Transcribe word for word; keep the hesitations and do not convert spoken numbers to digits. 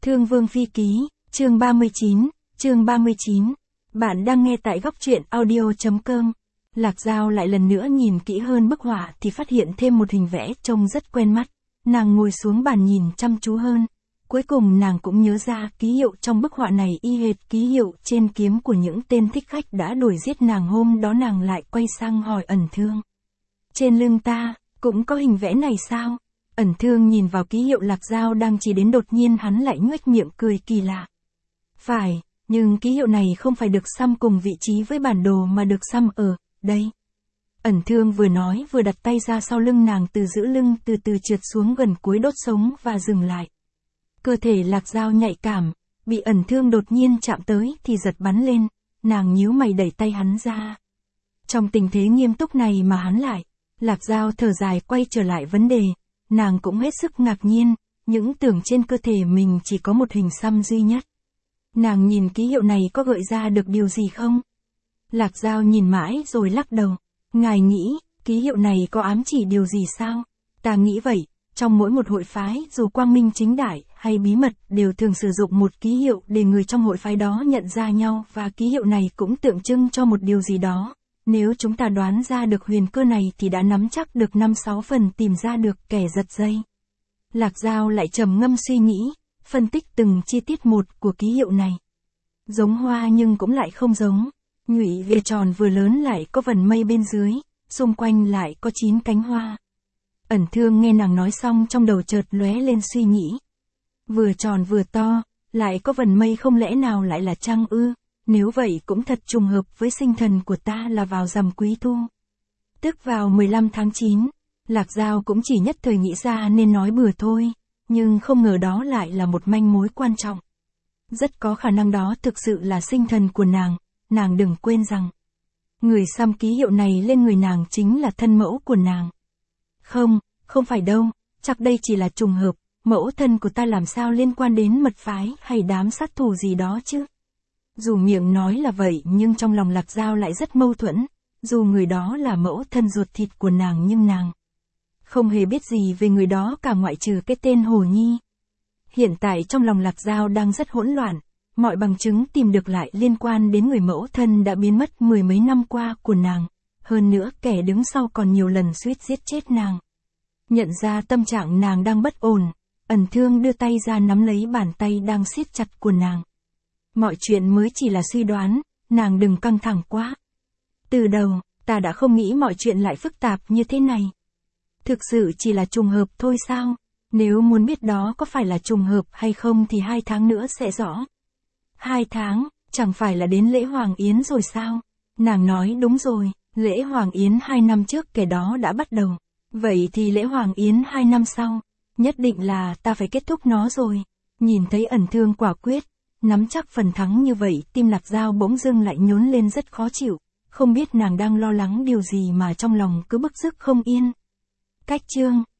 Thương Vương Phi Ký, chương ba mươi chín, chương ba mươi chín. Bạn đang nghe tại góc truyện audio chấm com. Lạc Dao lại lần nữa nhìn kỹ hơn bức họa thì phát hiện thêm một hình vẽ trông rất quen mắt. Nàng ngồi xuống bàn nhìn chăm chú hơn. Cuối cùng nàng cũng nhớ ra ký hiệu trong bức họa này y hệt ký hiệu trên kiếm của những tên thích khách đã đuổi giết nàng hôm đó. Nàng lại quay sang hỏi Ẩn Thương. Trên lưng ta, cũng có hình vẽ này sao? Ẩn Thương nhìn vào ký hiệu Lạc Dao đang chỉ đến, đột nhiên hắn lại nhoẻc miệng cười kỳ lạ. Phải, nhưng ký hiệu này không phải được xăm cùng vị trí với bản đồ mà được xăm ở đây. Ẩn Thương vừa nói vừa đặt tay ra sau lưng nàng, từ giữ lưng từ từ trượt xuống gần cuối đốt sống và dừng lại. Cơ thể Lạc Dao nhạy cảm, bị Ẩn Thương đột nhiên chạm tới thì giật bắn lên, nàng nhíu mày đẩy tay hắn ra. Trong tình thế nghiêm túc này mà hắn lại, Lạc Dao thở dài quay trở lại vấn đề, nàng cũng hết sức ngạc nhiên, những tưởng trên cơ thể mình chỉ có một hình xăm duy nhất. Nàng nhìn ký hiệu này có gợi ra được điều gì không? Lạc Dao nhìn mãi rồi lắc đầu, ngài nghĩ, ký hiệu này có ám chỉ điều gì sao? Ta nghĩ vậy, trong mỗi một hội phái, dù quang minh chính đại hay bí mật, đều thường sử dụng một ký hiệu để người trong hội phái đó nhận ra nhau, và ký hiệu này cũng tượng trưng cho một điều gì đó. Nếu chúng ta đoán ra được huyền cơ này thì đã nắm chắc được năm sáu phần tìm ra được kẻ giật dây. Lạc Dao lại trầm ngâm suy nghĩ, phân tích từng chi tiết một của ký hiệu này. Giống hoa nhưng cũng lại không giống. Nhụy vừa tròn vừa lớn lại có vần mây bên dưới, xung quanh lại có chín cánh hoa. Ẩn Thương nghe nàng nói xong trong đầu chợt lóe lên suy nghĩ. Vừa tròn vừa to, lại có vần mây, không lẽ nào lại là trăng ư? Nếu vậy cũng thật trùng hợp với sinh thần của ta là vào rằm Quý Thu. Tức vào mười lăm tháng chín, Lạc Dao cũng chỉ nhất thời nghĩ ra nên nói bừa thôi, nhưng không ngờ đó lại là một manh mối quan trọng. Rất có khả năng đó thực sự là sinh thần của nàng, nàng đừng quên rằng, người xăm ký hiệu này lên người nàng chính là thân mẫu của nàng. Không, không phải đâu, chắc đây chỉ là trùng hợp, mẫu thân của ta làm sao liên quan đến mật phái hay đám sát thủ gì đó chứ? Dù miệng nói là vậy nhưng trong lòng Lạc Dao lại rất mâu thuẫn, dù người đó là mẫu thân ruột thịt của nàng nhưng nàng không hề biết gì về người đó cả, ngoại trừ cái tên Hồ Nhi. Hiện tại trong lòng Lạc Dao đang rất hỗn loạn, mọi bằng chứng tìm được lại liên quan đến người mẫu thân đã biến mất mười mấy năm qua của nàng, hơn nữa kẻ đứng sau còn nhiều lần suýt giết chết nàng. Nhận ra tâm trạng nàng đang bất ổn, Ẩn Thương đưa tay ra nắm lấy bàn tay đang siết chặt của nàng. Mọi chuyện mới chỉ là suy đoán, nàng đừng căng thẳng quá. Từ đầu, ta đã không nghĩ mọi chuyện lại phức tạp như thế này. Thực sự chỉ là trùng hợp thôi sao? Nếu muốn biết đó có phải là trùng hợp hay không thì hai tháng nữa sẽ rõ. Hai tháng, chẳng phải là đến lễ Hoàng Yến rồi sao? Nàng nói đúng rồi, lễ Hoàng Yến hai năm trước kẻ đó đã bắt đầu. Vậy thì lễ Hoàng Yến hai năm sau, nhất định là ta phải kết thúc nó rồi. Nhìn thấy Ẩn Thương quả quyết, nắm chắc phần thắng như vậy, tim Lạc Dao bỗng dưng lại nhốn lên rất khó chịu, không biết nàng đang lo lắng điều gì mà trong lòng cứ bức rứt không yên. Cách chương